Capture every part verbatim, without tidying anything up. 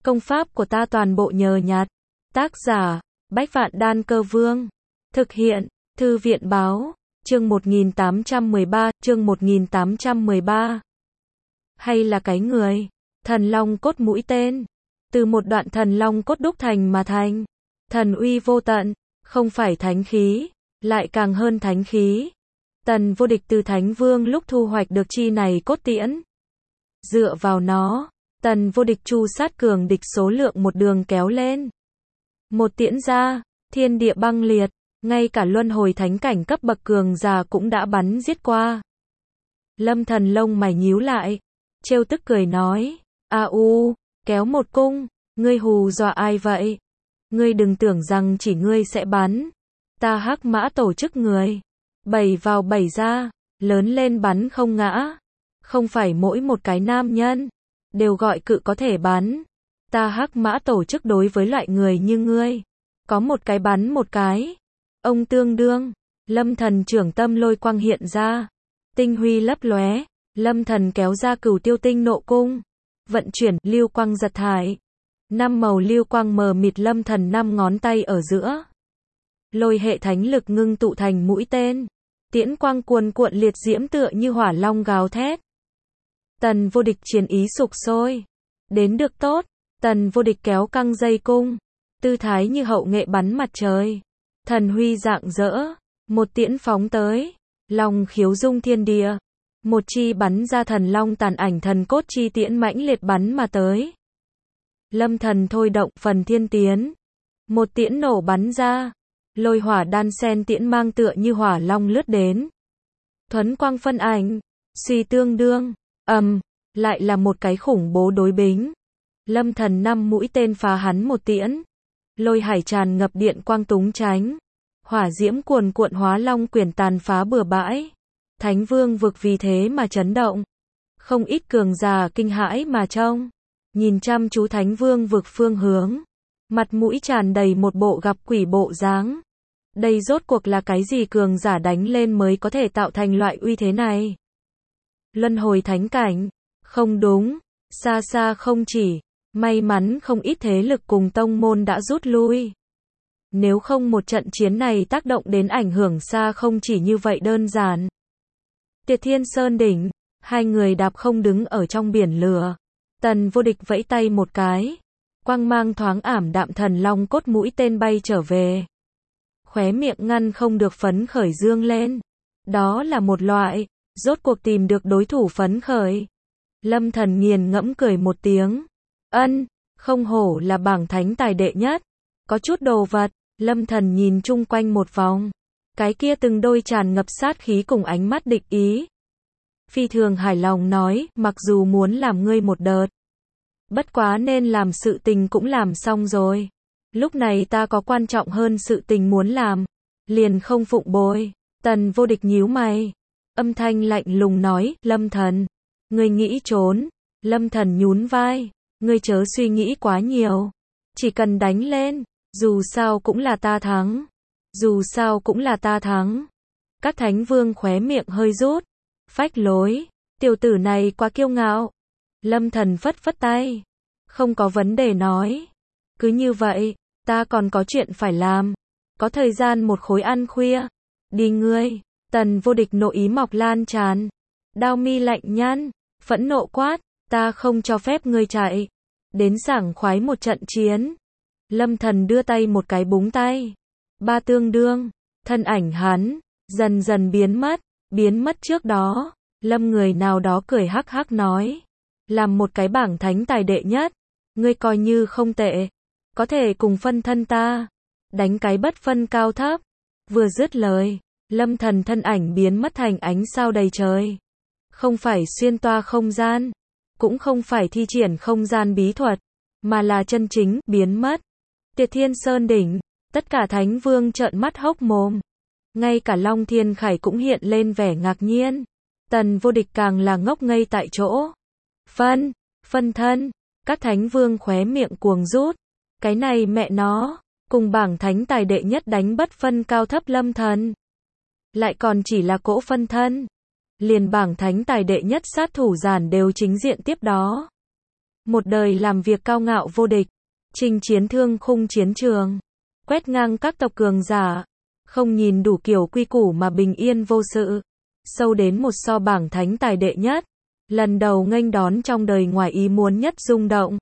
Công pháp của ta toàn bộ nhờ nhặt. Tác giả, Bách Vạn Đan Cơ Vương. Thực hiện, Thư viện Báo. Chương một nghìn tám trăm mười ba, chương một nghìn tám trăm mười ba. Hay là cái người, thần long cốt mũi tên. Từ một đoạn thần long cốt đúc thành mà thành. Thần uy vô tận, không phải thánh khí, lại càng hơn thánh khí. Tần Vô Địch từ Thánh Vương lúc thu hoạch được chi này cốt tiễn. Dựa vào nó, Tần Vô Địch chu sát cường địch số lượng một đường kéo lên. Một tiễn ra, thiên địa băng liệt, ngay cả luân hồi thánh cảnh cấp bậc cường giả cũng đã bắn giết qua. Lâm Thần lông mày nhíu lại, trêu tức cười nói, a u, kéo một cung, ngươi hù dọa ai vậy? Ngươi đừng tưởng rằng chỉ ngươi sẽ bắn. Ta Hắc Mã tổ chức người, bảy vào bảy ra, lớn lên bắn không ngã. Không phải mỗi một cái nam nhân đều gọi cự có thể bắn. Ta Hắc Mã tổ chức đối với loại người như ngươi, có một cái bắn một cái. Ông tương đương, Lâm Thần trưởng tâm lôi quang hiện ra, tinh huy lấp lóe, Lâm Thần kéo ra Cửu Tiêu Tinh nộ cung, vận chuyển lưu quang giật thải. Năm màu lưu quang mờ mịt Lâm Thần năm ngón tay ở giữa. Lôi hệ thánh lực ngưng tụ thành mũi tên, tiễn quang cuồn cuộn liệt diễm tựa như hỏa long gào thét. Tần Vô Địch chiến ý sục sôi. Đến được tốt, Tần Vô Địch kéo căng dây cung, tư thái như hậu nghệ bắn mặt trời. Thần huy rạng rỡ, một tiễn phóng tới, long khiếu dung thiên địa. Một chi bắn ra thần long tàn ảnh thần cốt chi tiễn mãnh liệt bắn mà tới. Lâm Thần thôi động phần thiên tiến, một tiễn nổ bắn ra, lôi hỏa đan sen tiễn mang tựa như hỏa long lướt đến. Thuấn quang phân ảnh, suy tương đương, ầm, lại là một cái khủng bố đối bính. Lâm Thần năm mũi tên phá hắn một tiễn, lôi hải tràn ngập điện quang túng tránh, hỏa diễm cuồn cuộn hóa long quyển tàn phá bừa bãi. Thánh Vương vực vì thế mà chấn động, không ít cường giả kinh hãi mà trông, nhìn chăm chú Thánh Vương vực phương hướng, mặt mũi tràn đầy một bộ gặp quỷ bộ dáng. Đây rốt cuộc là cái gì cường giả đánh lên mới có thể tạo thành loại uy thế này? Luân hồi thánh cảnh? Không đúng, xa xa không chỉ, may mắn không ít thế lực cùng tông môn đã rút lui. Nếu không một trận chiến này tác động đến ảnh hưởng xa không chỉ như vậy đơn giản. Tiệt Thiên Sơn đỉnh, hai người đạp không đứng ở trong biển lửa. Tần Vô Địch vẫy tay một cái, quang mang thoáng ảm đạm thần long cốt mũi tên bay trở về. Khóe miệng ngăn không được phấn khởi dương lên. Đó là một loại, rốt cuộc tìm được đối thủ phấn khởi. Lâm Thần nghiền ngẫm cười một tiếng. Ân, không hổ là bảng thánh tài đệ nhất. Có chút đồ vật, Lâm Thần nhìn chung quanh một vòng. Cái kia từng đôi tràn ngập sát khí cùng ánh mắt địch ý. Phi thường hài lòng nói, mặc dù muốn làm ngươi một đợt, bất quá nên làm sự tình cũng làm xong rồi. Lúc này ta có quan trọng hơn sự tình muốn làm, liền không phụng bồi. Tần Vô Địch nhíu mày, âm thanh lạnh lùng nói, Lâm Thần, ngươi nghĩ trốn? Lâm Thần nhún vai, ngươi chớ suy nghĩ quá nhiều, chỉ cần đánh lên, dù sao cũng là ta thắng. Dù sao cũng là ta thắng. Các Thánh Vương khóe miệng hơi rút, phách lối, tiểu tử này quá kiêu ngạo. Lâm Thần phất phất tay, không có vấn đề nói. Cứ như vậy, ta còn có chuyện phải làm, có thời gian một khối ăn khuya. Đi ngươi. Tần Vô Địch nội ý mọc lan tràn, đao mi lạnh nhăn, phẫn nộ quát, ta không cho phép ngươi chạy. Đến sảng khoái một trận chiến. Lâm Thần đưa tay một cái búng tay, ba tương đương, thân ảnh hắn dần dần biến mất. Biến mất trước đó, Lâm người nào đó cười hắc hắc nói, làm một cái bảng thánh tài đệ nhất, ngươi coi như không tệ, có thể cùng phân thân ta, đánh cái bất phân cao thấp. Vừa dứt lời, Lâm Thần thân ảnh biến mất thành ánh sao đầy trời. Không phải xuyên toa không gian, cũng không phải thi triển không gian bí thuật, mà là chân chính biến mất. Tiệt Thiên Sơn đỉnh, tất cả Thánh Vương trợn mắt hốc mồm. Ngay cả Long Thiên Khải cũng hiện lên vẻ ngạc nhiên. Tần Vô Địch càng là ngốc ngây tại chỗ. Phân, phân thân, các Thánh Vương khóe miệng cuồng rút. Cái này mẹ nó, cùng bảng thánh tài đệ nhất đánh bất phân cao thấp Lâm Thần. Lại còn chỉ là cỗ phân thân. Liền bảng thánh tài đệ nhất sát thủ giản đều chính diện tiếp đó. Một đời làm việc cao ngạo vô địch, chinh chiến thương khung chiến trường, quét ngang các tộc cường giả, không nhìn đủ kiểu quy củ mà bình yên vô sự, sâu đến một so bảng thánh tài đệ nhất, lần đầu nghênh đón trong đời ngoài ý muốn nhất rung động.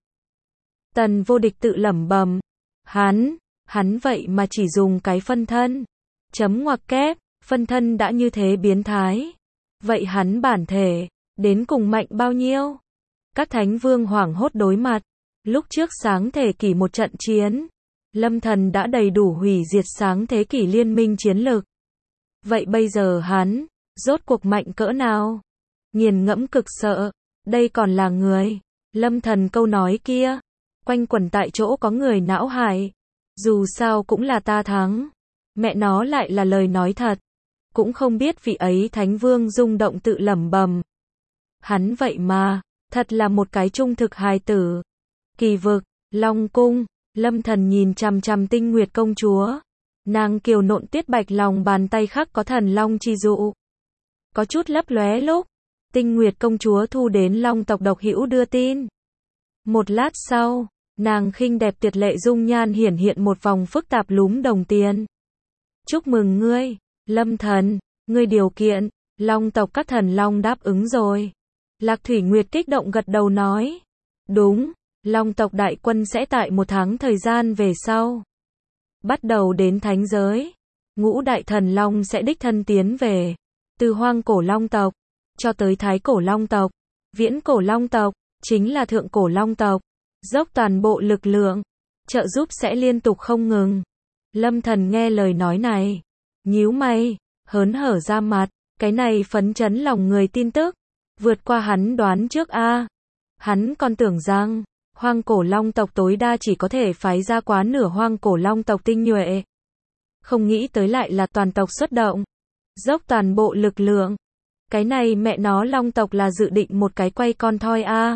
Tần Vô Địch tự lẩm bẩm, hắn, hắn vậy mà chỉ dùng cái phân thân, chấm ngoặc kép, phân thân đã như thế biến thái, vậy hắn bản thể, đến cùng mạnh bao nhiêu? Các thánh vương hoảng hốt đối mặt, lúc trước sáng thế kỷ một trận chiến, Lâm Thần đã đầy đủ hủy diệt sáng thế kỷ liên minh chiến lực. Vậy bây giờ hắn, rốt cuộc mạnh cỡ nào? Nghiền ngẫm cực sợ, đây còn là người. Lâm Thần câu nói kia, quanh quẩn tại chỗ có người não hại. Dù sao cũng là ta thắng. Mẹ nó lại là lời nói thật. Cũng không biết vị ấy thánh vương rung động tự lẩm bẩm. Hắn vậy mà, thật là một cái trung thực hài tử. Kỳ vực, Long cung, Lâm Thần nhìn chằm chằm Tinh Nguyệt công chúa. Nàng kiều nộn tuyết bạch lòng bàn tay khắc có thần long chi dụ. Có chút lấp lóe lúc, Tinh Nguyệt công chúa thu đến Long tộc độc hữu đưa tin. Một lát sau, nàng khinh đẹp tuyệt lệ dung nhan hiển hiện một vòng phức tạp lúm đồng tiền. Chúc mừng ngươi, Lâm Thần, ngươi điều kiện, Long tộc các thần long đáp ứng rồi. Lạc Thủy Nguyệt kích động gật đầu nói. Đúng, Long tộc đại quân sẽ tại một tháng thời gian về sau. Bắt đầu đến thánh giới. Ngũ đại thần long sẽ đích thân tiến về. Từ hoang cổ long tộc, cho tới thái cổ long tộc, viễn cổ long tộc, chính là thượng cổ long tộc. Dốc toàn bộ lực lượng, trợ giúp sẽ liên tục không ngừng. Lâm Thần nghe lời nói này, nhíu mày, hớn hở ra mặt, cái này phấn chấn lòng người tin tức, vượt qua hắn đoán trước a. Hắn còn tưởng rằng, hoang cổ long tộc tối đa chỉ có thể phái ra quá nửa hoang cổ long tộc tinh nhuệ. Không nghĩ tới lại là toàn tộc xuất động, dốc toàn bộ lực lượng. Cái này mẹ nó long tộc là dự định một cái quay con thoi a.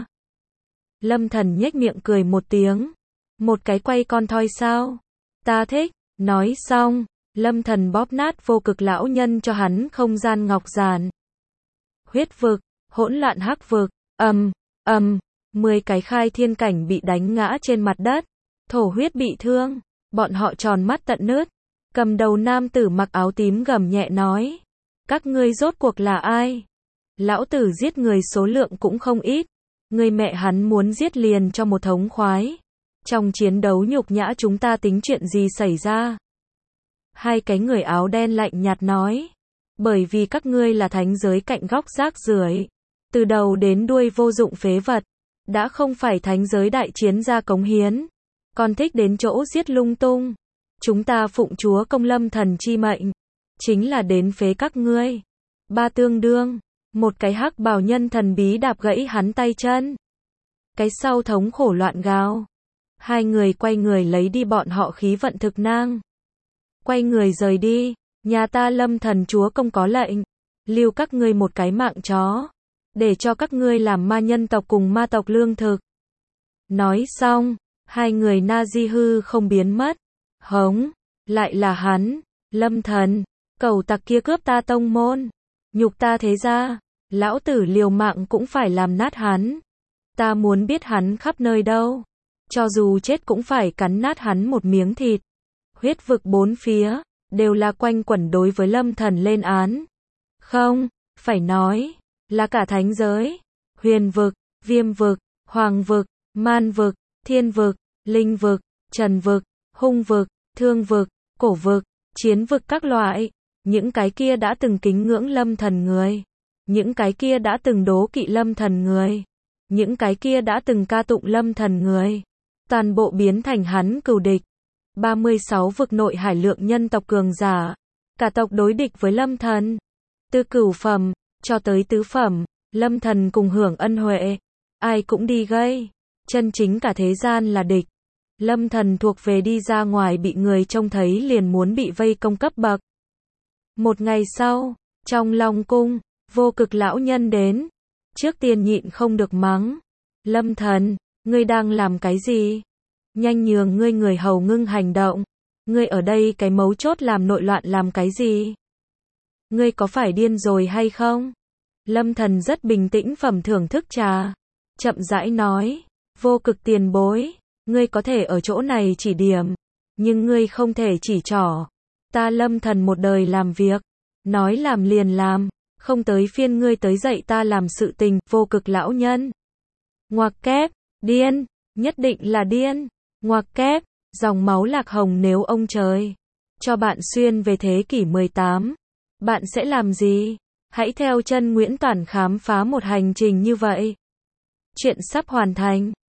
Lâm Thần nhếch miệng cười một tiếng. Một cái quay con thoi sao? Ta thích. Nói xong, Lâm Thần bóp nát vô cực lão nhân cho hắn không gian ngọc giản. Huyết vực, hỗn loạn hắc vực, ầm, ầm, mười cái khai thiên cảnh bị đánh ngã trên mặt đất, thổ huyết bị thương, bọn họ tròn mắt tận nứt. Cầm đầu nam tử mặc áo tím gầm nhẹ nói, các ngươi rốt cuộc là ai? Lão tử giết người số lượng cũng không ít, người mẹ hắn muốn giết liền cho một thống khoái. Trong chiến đấu nhục nhã chúng ta tính chuyện gì xảy ra? Hai cái người áo đen lạnh nhạt nói, bởi vì các ngươi là thánh giới cạnh góc rác rưởi, từ đầu đến đuôi vô dụng phế vật, đã không phải thánh giới đại chiến ra cống hiến, còn thích đến chỗ giết lung tung. Chúng ta phụng chúa công Lâm Thần chi mệnh, chính là đến phế các ngươi. Ba tương đương, một cái hắc bào nhân thần bí đạp gãy hắn tay chân. Cái sau thống khổ loạn gào. Hai người quay người lấy đi bọn họ khí vận thực nang. Quay người rời đi, nhà ta Lâm Thần chúa công có lệnh, lưu các ngươi một cái mạng chó, để cho các ngươi làm ma nhân tộc cùng ma tộc lương thực. Nói xong, hai người na di hư không biến mất. Hống, lại là hắn, Lâm Thần, cẩu tặc kia cướp ta tông môn, nhục ta thế gia, lão tử liều mạng cũng phải làm nát hắn. Ta muốn biết hắn khắp nơi đâu, cho dù chết cũng phải cắn nát hắn một miếng thịt. Huyết vực bốn phía, đều là quanh quẩn đối với Lâm Thần lên án. Không, phải nói, là cả thánh giới, huyền vực, viêm vực, hoàng vực, man vực, thiên vực, linh vực, trần vực, hung vực, thương vực, cổ vực, chiến vực các loại. Những cái kia đã từng kính ngưỡng Lâm Thần người, những cái kia đã từng đố kỵ Lâm Thần người, những cái kia đã từng ca tụng Lâm Thần người, toàn bộ biến thành hắn cừu địch. ba mươi sáu vực nội hải lượng nhân tộc cường giả, cả tộc đối địch với Lâm Thần. Từ cửu phẩm, cho tới tứ phẩm, Lâm Thần cùng hưởng ân huệ, ai cũng đi gây, chân chính cả thế gian là địch. Lâm Thần thuộc về đi ra ngoài bị người trông thấy liền muốn bị vây công cấp bậc. Một ngày sau, trong Long cung, vô cực lão nhân đến, trước tiên nhịn không được mắng. Lâm Thần, ngươi đang làm cái gì? Nhanh nhường ngươi người hầu ngưng hành động. Ngươi ở đây cái mấu chốt làm nội loạn làm cái gì? Ngươi có phải điên rồi hay không? Lâm Thần rất bình tĩnh phẩm thưởng thức trà, chậm rãi nói, Vô cực tiền bối, ngươi có thể ở chỗ này chỉ điểm, nhưng ngươi không thể chỉ trỏ. Ta Lâm Thần một đời làm việc, nói làm liền làm, không tới phiên ngươi tới dạy ta làm sự tình, vô cực lão nhân. Ngoặc kép, điên, nhất định là điên. Ngoặc kép, dòng máu lạc hồng nếu ông trời cho bạn xuyên về thế kỷ mười tám, bạn sẽ làm gì? Hãy theo chân Nguyễn Toản khám phá một hành trình như vậy. Chuyện sắp hoàn thành.